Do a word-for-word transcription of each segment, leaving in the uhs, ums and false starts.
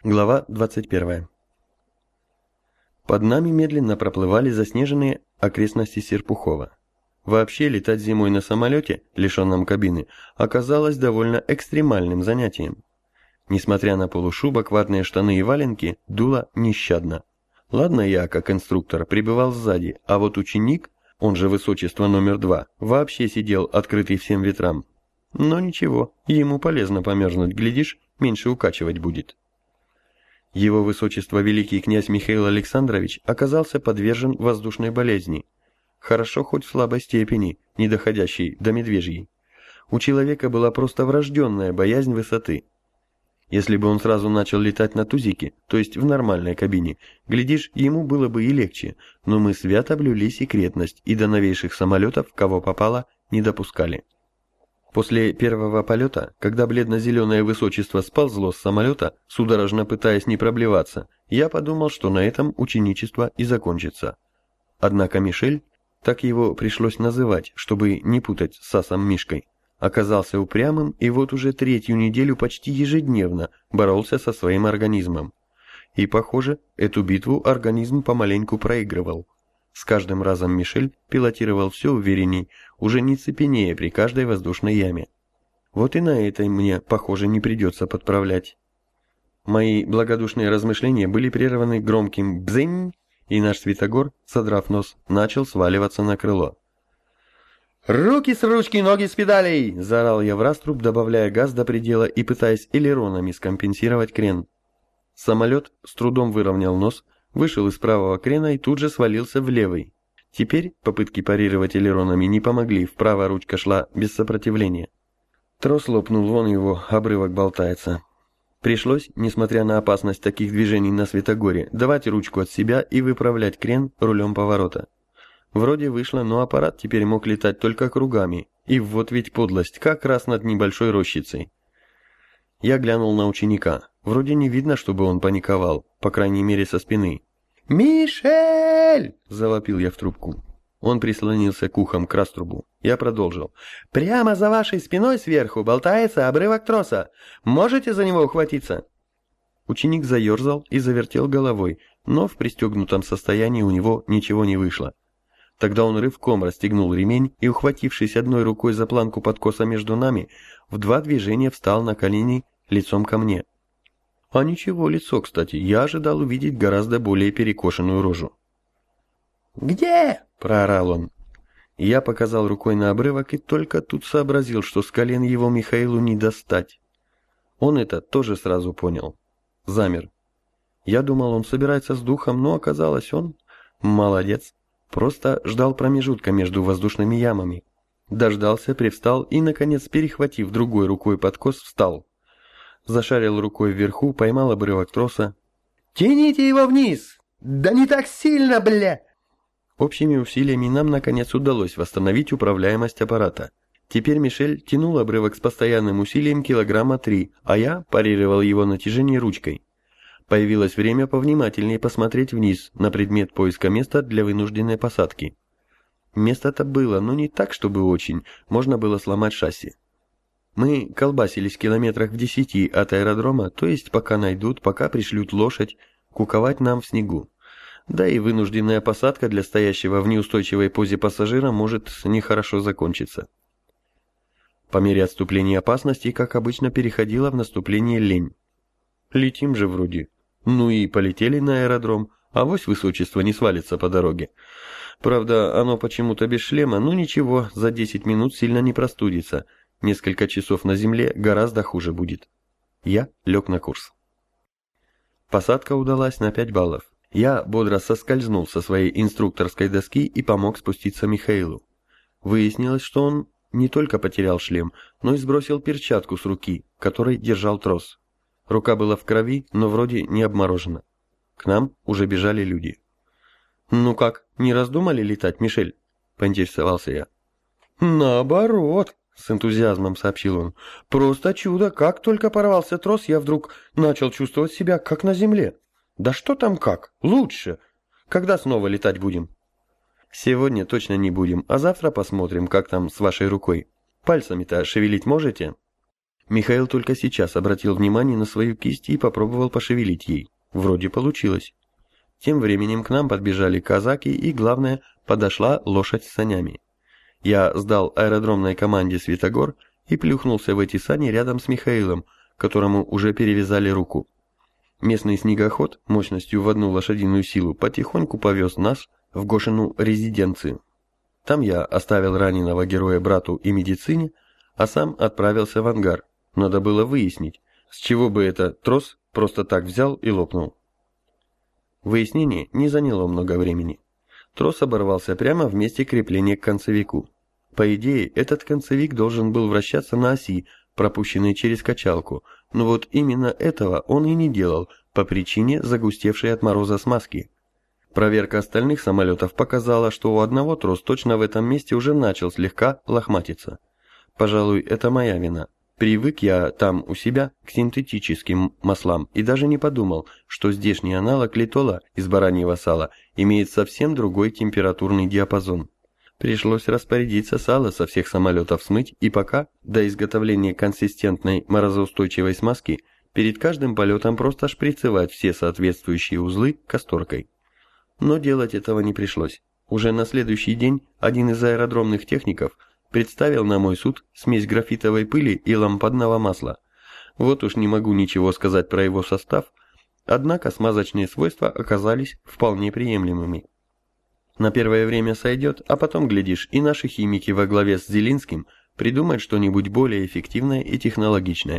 Глава двадцать первая. Под нами медленно проплывали заснеженные окрестности Серпухова. Вообще летать зимой на самолете, лишенном кабины, оказалось довольно экстремальным занятием. Несмотря на полушубок, ватные штаны и валенки, дуло нещадно. Ладно, я, как инструктор, пребывал сзади, а вот ученик, он же высочество номер два, вообще сидел открытый всем ветрам. Но ничего, ему полезно померзнуть, глядишь, меньше укачивать будет. Его высочество великий князь Михаил Александрович оказался подвержен воздушной болезни. Хорошо хоть в слабой степени, не доходящей до медвежьей. У человека была просто врожденная боязнь высоты. Если бы он сразу начал летать на тузике, то есть в нормальной кабине, глядишь, ему было бы и легче, но мы свято блюли секретность и до новейших самолетов, кого попало, не допускали. После первого полета, когда бледно-зеленое высочество сползло с самолета, судорожно пытаясь не проблеваться, я подумал, что на этом ученичество и закончится. Однако Мишель, так его пришлось называть, чтобы не путать с Сасом Мишкой, оказался упрямым и вот уже третью неделю почти ежедневно боролся со своим организмом. И, похоже, эту битву организм помаленьку проигрывал. С каждым разом Мишель пилотировал все уверенней, уже не цепенея при каждой воздушной яме. Вот и на этой мне, похоже, не придется подправлять. Мои благодушные размышления были прерваны громким «бзынь», и наш Святогор, содрав нос, начал сваливаться на крыло. «Руки с ручки, ноги с педалей!» – заорал я в раструб, добавляя газ до предела и пытаясь элеронами скомпенсировать крен. Самолет с трудом выровнял нос, вышел из правого крена и тут же свалился в левый. Теперь попытки парировать элеронами не помогли, вправо ручка шла без сопротивления. Трос лопнул, вон его, обрывок болтается. Пришлось, несмотря на опасность таких движений на Святогоре, давать ручку от себя и выправлять крен рулем поворота. Вроде вышло, но аппарат теперь мог летать только кругами, и вот ведь подлость, как раз над небольшой рощицей. Я глянул на ученика. Вроде не видно, чтобы он паниковал, по крайней мере со спины. «Мишель!» – завопил я в трубку. Он прислонился к ухам к раструбу. Я продолжил. «Прямо за вашей спиной сверху болтается обрывок троса. Можете за него ухватиться?» Ученик заерзал и завертел головой, но в пристегнутом состоянии у него ничего не вышло. Тогда он рывком расстегнул ремень и, ухватившись одной рукой за планку подкоса между нами, в два движения встал на колени лицом ко мне. А ничего, лицо, кстати, я ожидал увидеть гораздо более перекошенную рожу. «Где?» – проорал он. Я показал рукой на обрывок и только тут сообразил, что с колен его Михаилу не достать. Он это тоже сразу понял. Замер. Я думал, он собирается с духом, но оказалось, он молодец. Просто ждал промежутка между воздушными ямами. Дождался, привстал и, наконец, перехватив другой рукой подкос, встал. Зашарил рукой вверху, поймал обрывок троса. «Тяните его вниз! Да не так сильно, бля!» Общими усилиями нам, наконец, удалось восстановить управляемость аппарата. Теперь Мишель тянул обрывок с постоянным усилием килограмма три, а я парировал его натяжение ручкой. Появилось время повнимательнее посмотреть вниз на предмет поиска места для вынужденной посадки. Место-то было, но не так, чтобы очень, можно было сломать шасси. Мы колбасились в километрах в десяти от аэродрома, то есть пока найдут, пока пришлют лошадь, куковать нам в снегу. Да и вынужденная посадка для стоящего в неустойчивой позе пассажира может нехорошо закончиться. По мере отступления опасности, как обычно, переходила в наступление лень. Летим же вроде. Ну и полетели на аэродром, авось высочество не свалится по дороге. Правда, оно почему-то без шлема, ну ничего, за десять минут сильно не простудится. Несколько часов на земле гораздо хуже будет. Я лег на курс. Посадка удалась на пять баллов. Я бодро соскользнул со своей инструкторской доски и помог спуститься Михаилу. Выяснилось, что он не только потерял шлем, но и сбросил перчатку с руки, которой держал трос. Рука была в крови, но вроде не обморожена. К нам уже бежали люди. «Ну как, не раздумали летать, Мишель?» – поинтересовался я. «Наоборот», – с энтузиазмом сообщил он. «Просто чудо, как только порвался трос, я вдруг начал чувствовать себя как на земле. Да что там как? Лучше. Когда снова летать будем?» «Сегодня точно не будем, а завтра посмотрим, как там с вашей рукой. Пальцами-то шевелить можете?» Михаил только сейчас обратил внимание на свою кисть и попробовал пошевелить ей. Вроде получилось. Тем временем к нам подбежали казаки и, главное, подошла лошадь с санями. Я сдал аэродромной команде Светогор и плюхнулся в эти сани рядом с Михаилом, которому уже перевязали руку. Местный снегоход мощностью в одну лошадиную силу потихоньку повез нас в Гошину резиденцию. Там я оставил раненого героя брату и медицине, а сам отправился в ангар. Надо было выяснить, с чего бы этот трос просто так взял и лопнул. Выяснение не заняло много времени. Трос оборвался прямо в месте крепления к концевику. По идее, этот концевик должен был вращаться на оси, пропущенной через качалку, но вот именно этого он и не делал по причине загустевшей от мороза смазки. Проверка остальных самолетов показала, что у одного трос точно в этом месте уже начал слегка лохматиться. Пожалуй, это моя вина. Привык я там у себя к синтетическим маслам и даже не подумал, что здешний аналог литола из бараньего сала имеет совсем другой температурный диапазон. Пришлось распорядиться сало со всех самолетов смыть и пока, до изготовления консистентной морозоустойчивой смазки, перед каждым полетом просто шприцевать все соответствующие узлы касторкой. Но делать этого не пришлось. Уже на следующий день один из аэродромных техников представил на мой суд смесь графитовой пыли и лампадного масла. Вот уж не могу ничего сказать про его состав, однако смазочные свойства оказались вполне приемлемыми. На первое время сойдет, а потом, глядишь, и наши химики во главе с Зелинским придумают что-нибудь более эффективное и технологичное.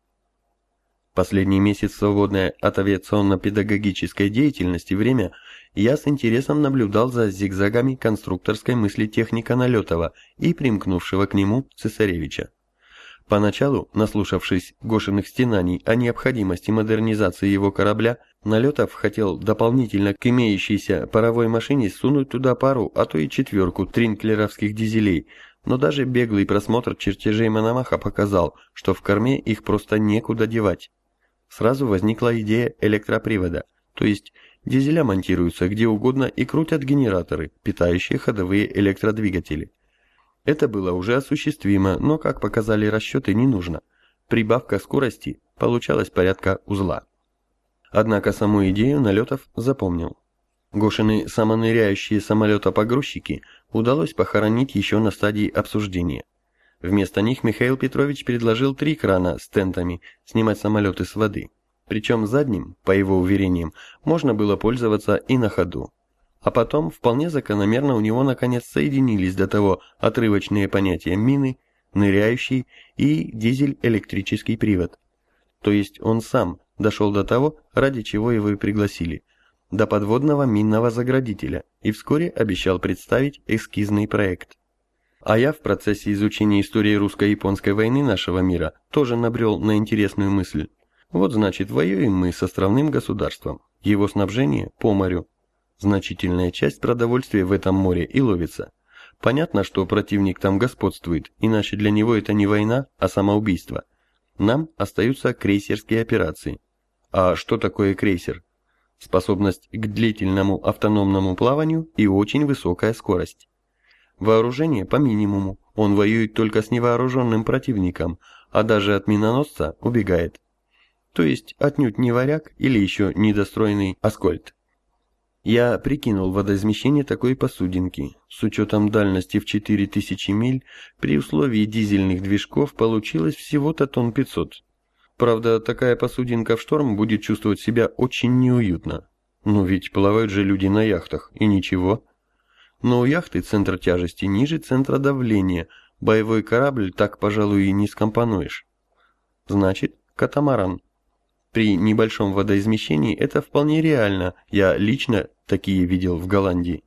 Последний месяц, свободное от авиационно-педагогической деятельности время, я с интересом наблюдал за зигзагами конструкторской мысли техника Налетова и примкнувшего к нему Цесаревича. Поначалу, наслушавшись Гошиных стенаний о необходимости модернизации его корабля, Налетов хотел дополнительно к имеющейся паровой машине сунуть туда пару, а то и четверку тринклеровских дизелей, но даже беглый просмотр чертежей Мономаха показал, что в корме их просто некуда девать. Сразу возникла идея электропривода, то есть дизеля монтируются где угодно и крутят генераторы, питающие ходовые электродвигатели. Это было уже осуществимо, но, как показали расчеты, не нужно. Прибавка скорости получалась порядка узла. Однако саму идею Налетов запомнил. Гошины самоныряющие самолетопогрузчики удалось похоронить еще на стадии обсуждения. Вместо них Михаил Петрович предложил три крана с тентами снимать самолеты с воды. Причем задним, по его уверениям, можно было пользоваться и на ходу. А потом, вполне закономерно, у него наконец соединились до того отрывочные понятия мины, ныряющий и дизель-электрический привод. То есть он сам дошел до того, ради чего его и пригласили, до подводного минного заградителя, и вскоре обещал представить эскизный проект. А я в процессе изучения истории русско-японской войны нашего мира тоже набрел на интересную мысль. Вот значит, воюем мы с островным государством, его снабжение по морю. Значительная часть продовольствия в этом море и ловится. Понятно, что противник там господствует, иначе для него это не война, а самоубийство. Нам остаются крейсерские операции. А что такое крейсер? Способность к длительному автономному плаванию и очень высокая скорость. Вооружение по минимуму, он воюет только с невооруженным противником, а даже от миноносца убегает. То есть отнюдь не варяг или еще недостроенный Аскольд. Я прикинул водоизмещение такой посудинки. С учетом дальности в четыре тысячи миль, при условии дизельных движков получилось всего-то тонн пятьсот. Правда, такая посудинка в шторм будет чувствовать себя очень неуютно. Но ведь плавают же люди на яхтах, и ничего. Но у яхты центр тяжести ниже центра давления, боевой корабль так, пожалуй, и не скомпонуешь. Значит, катамаран. При небольшом водоизмещении это вполне реально, я лично такие видел в Голландии.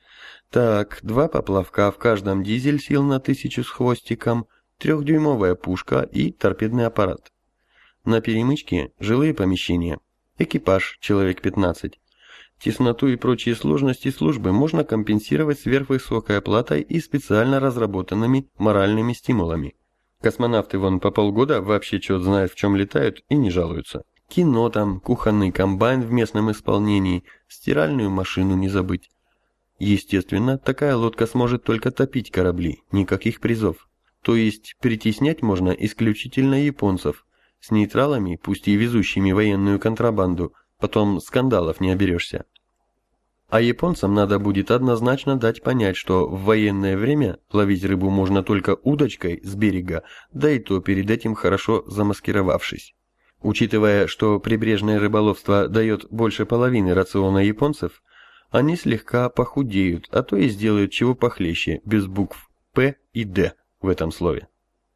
Так, два поплавка, в каждом дизель сил на тысячу с хвостиком, трехдюймовая пушка и торпедный аппарат. На перемычке жилые помещения, экипаж, человек пятнадцать. Тесноту и прочие сложности службы можно компенсировать сверхвысокой оплатой и специально разработанными моральными стимулами. Космонавты вон по полгода вообще черт знает в чем летают и не жалуются. Кино там, кухонный комбайн в местном исполнении, стиральную машину не забыть. Естественно, такая лодка сможет только топить корабли, никаких призов. То есть притеснять можно исключительно японцев. С нейтралами, пусть и везущими военную контрабанду, потом скандалов не оберешься. А японцам надо будет однозначно дать понять, что в военное время ловить рыбу можно только удочкой с берега, да и то перед этим хорошо замаскировавшись. Учитывая, что прибрежное рыболовство дает больше половины рациона японцев, они слегка похудеют, а то и сделают чего похлеще, без букв «П» и «Д» в этом слове.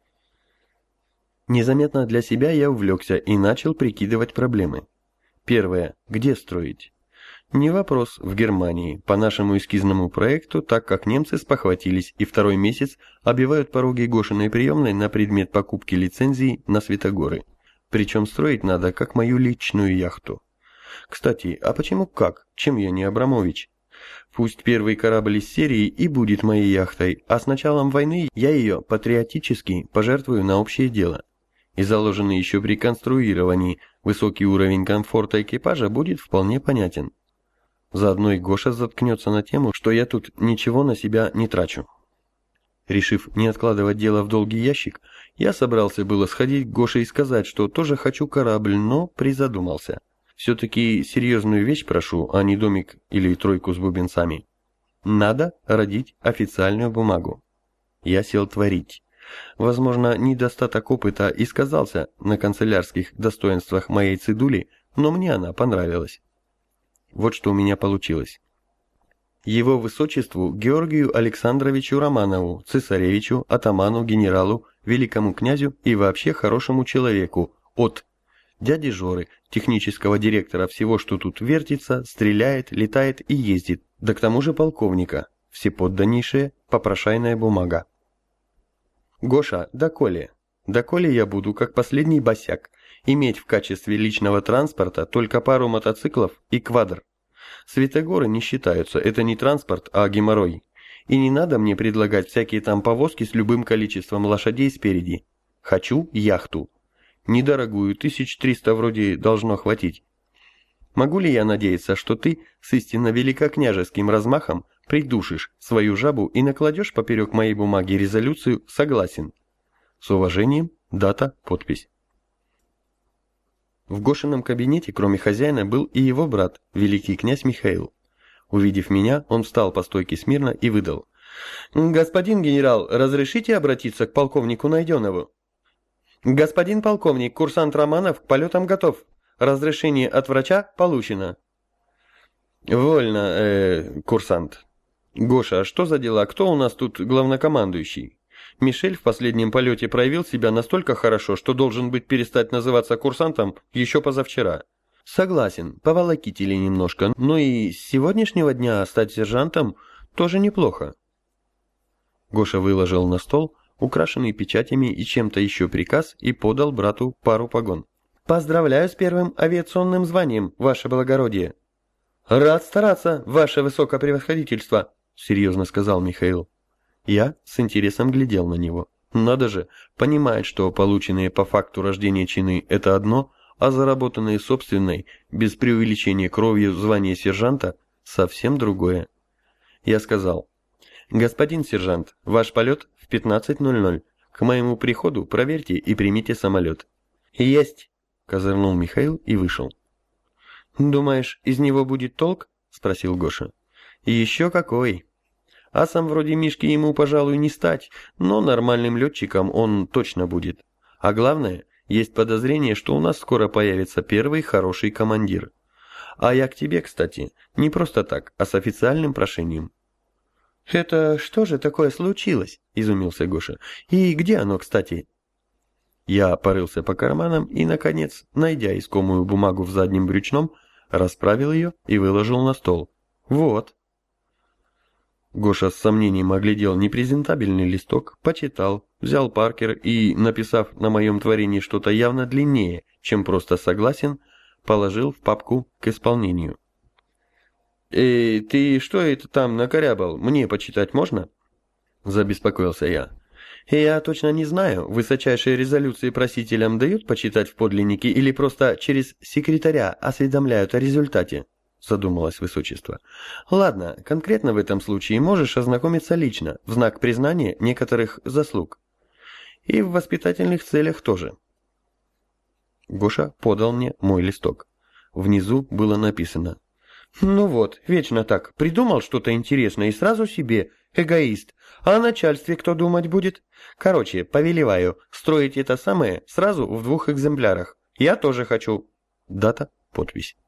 Незаметно для себя я увлекся и начал прикидывать проблемы. Первое. Где строить? Не вопрос, в Германии, по нашему эскизному проекту, так как немцы спохватились и второй месяц обивают пороги Гошиной приемной на предмет покупки лицензий на Светогоры. Причем строить надо как мою личную яхту. Кстати, а почему как? Чем я не Абрамович? Пусть первый корабль из серии и будет моей яхтой, а с началом войны я ее патриотически пожертвую на общее дело. И заложенный еще при конструировании высокий уровень комфорта экипажа будет вполне понятен. Заодно и Гоша заткнется на тему, что я тут ничего на себя не трачу. Решив не откладывать дело в долгий ящик, я собрался было сходить к Гоше и сказать, что тоже хочу корабль, но призадумался. Все-таки серьезную вещь прошу, а не домик или тройку с бубенцами. Надо родить официальную бумагу. Я сел творить. Возможно, недостаток опыта и сказался на канцелярских достоинствах моей цедули, но мне она понравилась. Вот что у меня получилось. Его высочеству Георгию Александровичу Романову, цесаревичу, атаману, генералу, великому князю и вообще хорошему человеку от дяди Жоры, технического директора всего, что тут вертится, стреляет, летает и ездит, да к тому же полковника, всеподданнейшая попрошайная бумага. Гоша, доколе? Доколе я буду, как последний босяк, иметь в качестве личного транспорта только пару мотоциклов и квадр. Светогоры не считаются, это не транспорт, а геморрой. И не надо мне предлагать всякие там повозки с любым количеством лошадей спереди. Хочу яхту. Недорогую, тысяч триста вроде должно хватить. Могу ли я надеяться, что ты с истинно великокняжеским размахом придушишь свою жабу и накладешь поперек моей бумаги резолюцию «Согласен». С уважением, дата, подпись. В Гошином кабинете, кроме хозяина, был и его брат, великий князь Михаил. Увидев меня, он встал по стойке смирно и выдал: «Господин генерал, разрешите обратиться к полковнику Найденову?» «Господин полковник, курсант Романов к полетам готов. Разрешение от врача получено». «Вольно, э, курсант. Гоша, а что за дела? Кто у нас тут главнокомандующий? Мишель в последнем полете проявил себя настолько хорошо, что должен быть перестать называться курсантом еще позавчера. Согласен, поволокитили немножко, но и с сегодняшнего дня стать сержантом тоже неплохо». Гоша выложил на стол украшенный печатями и чем-то еще приказ и подал брату пару погон. «Поздравляю с первым авиационным званием, ваше благородие». «Рад стараться, ваше высокопревосходительство», — серьезно сказал Михаил. Я с интересом глядел на него. Надо же, понимает, что полученные по факту рождения чины – это одно, а заработанные собственной, без преувеличения кровью звание сержанта – совсем другое. Я сказал: «Господин сержант, ваш полет в пятнадцать ноль ноль. К моему приходу проверьте и примите самолет». «Есть», – козырнул Михаил и вышел. «Думаешь, из него будет толк?» – спросил Гоша. «Еще какой. Асом вроде Мишки ему, пожалуй, не стать, но нормальным летчиком он точно будет. А главное, есть подозрение, что у нас скоро появится первый хороший командир. А я к тебе, кстати, не просто так, а с официальным прошением». «Это что же такое случилось?» – изумился Гоша. «И где оно, кстати?» Я порылся по карманам и, наконец, найдя искомую бумагу в заднем брючном, расправил ее и выложил на стол. «Вот». Гоша с сомнением оглядел непрезентабельный листок, почитал, взял Паркер и, написав на моем творении что-то явно длиннее, чем просто «согласен», положил в папку к исполнению. «Эй, ты что это там накорябал? Мне почитать можно?» Забеспокоился я. «Я точно не знаю, высочайшие резолюции просителям дают почитать в подлиннике или просто через секретаря осведомляют о результате?» Задумалось высочество. «Ладно, конкретно в этом случае можешь ознакомиться лично, в знак признания некоторых заслуг. И в воспитательных целях тоже. Гоша подал мне мой листок. Внизу было написано: «Ну вот, вечно так, придумал что-то интересное и сразу себе, эгоист. А о начальстве кто думать будет? Короче, повелеваю, строить это самое сразу в двух экземплярах. Я тоже хочу». Дата, подпись.